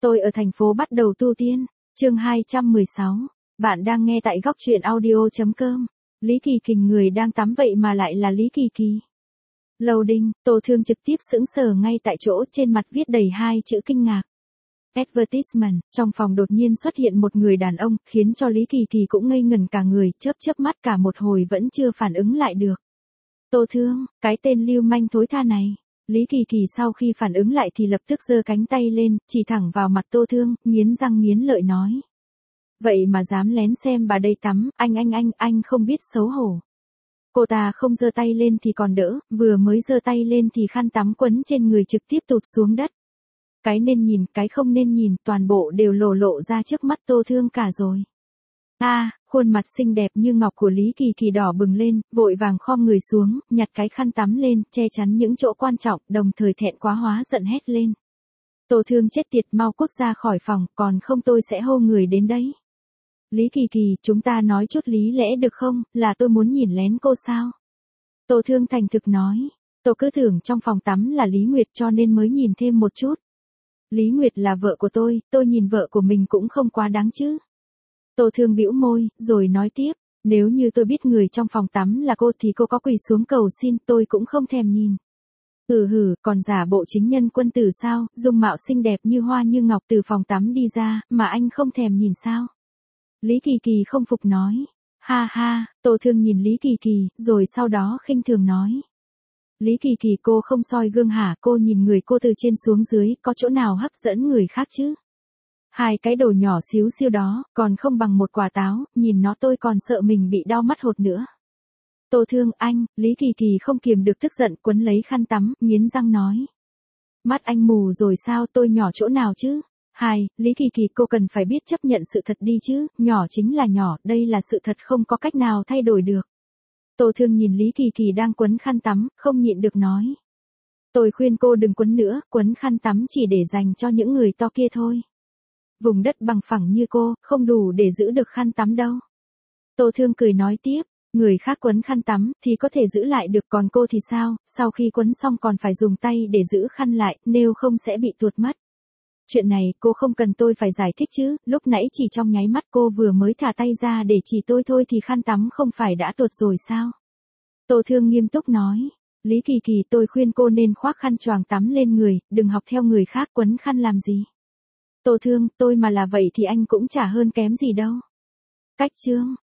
Tôi ở thành phố bắt đầu tu tiên. Chương 216. Bạn đang nghe tại góc truyện audio.com. Lý Kỳ Kình người đang tắm vậy mà lại là Lý Kỳ Kỳ. Loading, Tô Thương trực tiếp sững sờ ngay tại chỗ, trên mặt viết đầy hai chữ kinh ngạc. Advertisement, trong phòng đột nhiên xuất hiện một người đàn ông, khiến cho Lý Kỳ Kỳ cũng ngây ngẩn cả người, chớp mắt cả một hồi vẫn chưa phản ứng lại được. Tô Thương, cái tên lưu manh thối tha này. Lý Kỳ Kỳ sau khi phản ứng lại thì lập tức giơ cánh tay lên, chỉ thẳng vào mặt Tô Thương, nghiến răng nghiến lợi nói. Vậy mà dám lén xem bà đây tắm, anh không biết xấu hổ. Cô ta không giơ tay lên thì còn đỡ, vừa mới giơ tay lên thì khăn tắm quấn trên người trực tiếp tụt xuống đất. Cái nên nhìn, cái không nên nhìn, toàn bộ đều lộ ra trước mắt Tô Thương cả rồi. Khuôn mặt xinh đẹp như ngọc của Lý Kỳ Kỳ đỏ bừng lên, vội vàng khom người xuống, nhặt cái khăn tắm lên, che chắn những chỗ quan trọng, đồng thời thẹn quá hóa giận hét lên. Tô Thương chết tiệt, mau cút ra khỏi phòng, còn không tôi sẽ hô người đến đấy. Lý Kỳ Kỳ, chúng ta nói chút lý lẽ được không, là tôi muốn nhìn lén cô sao? Tô Thương thành thực nói, tôi cứ tưởng trong phòng tắm là Lý Nguyệt cho nên mới nhìn thêm một chút. Lý Nguyệt là vợ của tôi nhìn vợ của mình cũng không quá đáng chứ. Tô Thương bĩu môi, rồi nói tiếp, nếu như tôi biết người trong phòng tắm là cô thì cô có quỳ xuống cầu xin tôi cũng không thèm nhìn. Còn giả bộ chính nhân quân tử sao, dung mạo xinh đẹp như hoa như ngọc từ phòng tắm đi ra, mà anh không thèm nhìn sao? Lý Kỳ Kỳ không phục nói. Tô Thương nhìn Lý Kỳ Kỳ, rồi sau đó khinh thường nói. Lý Kỳ Kỳ, cô không soi gương hả, cô nhìn người cô từ trên xuống dưới, có chỗ nào hấp dẫn người khác chứ? Hai cái đồ nhỏ xíu xiu đó, còn không bằng một quả táo, nhìn nó tôi còn sợ mình bị đau mắt hột nữa. Tô Thương, anh, Lý Kỳ Kỳ không kiềm được tức giận, quấn lấy khăn tắm, nghiến răng nói. Mắt anh mù rồi sao, tôi nhỏ chỗ nào chứ? Lý Kỳ Kỳ, cô cần phải biết chấp nhận sự thật đi chứ, nhỏ chính là nhỏ, đây là sự thật không có cách nào thay đổi được. Tô Thương nhìn Lý Kỳ Kỳ đang quấn khăn tắm, không nhịn được nói. Tôi khuyên cô đừng quấn nữa, quấn khăn tắm chỉ để dành cho những người to kia thôi. Vùng đất bằng phẳng như cô, không đủ để giữ được khăn tắm đâu. Tô Thương cười nói tiếp, người khác quấn khăn tắm thì có thể giữ lại được, còn cô thì sao, sau khi quấn xong còn phải dùng tay để giữ khăn lại, nếu không sẽ bị tuột mất. Chuyện này cô không cần tôi phải giải thích chứ, lúc nãy chỉ trong nháy mắt cô vừa mới thả tay ra để chỉ tôi thôi thì khăn tắm không phải đã tuột rồi sao? Tô Thương nghiêm túc nói, Lý Kỳ Kỳ, tôi khuyên cô nên khoác khăn choàng tắm lên người, đừng học theo người khác quấn khăn làm gì. Tô Thương, tôi mà là vậy thì anh cũng chả hơn kém gì đâu. Cách chương,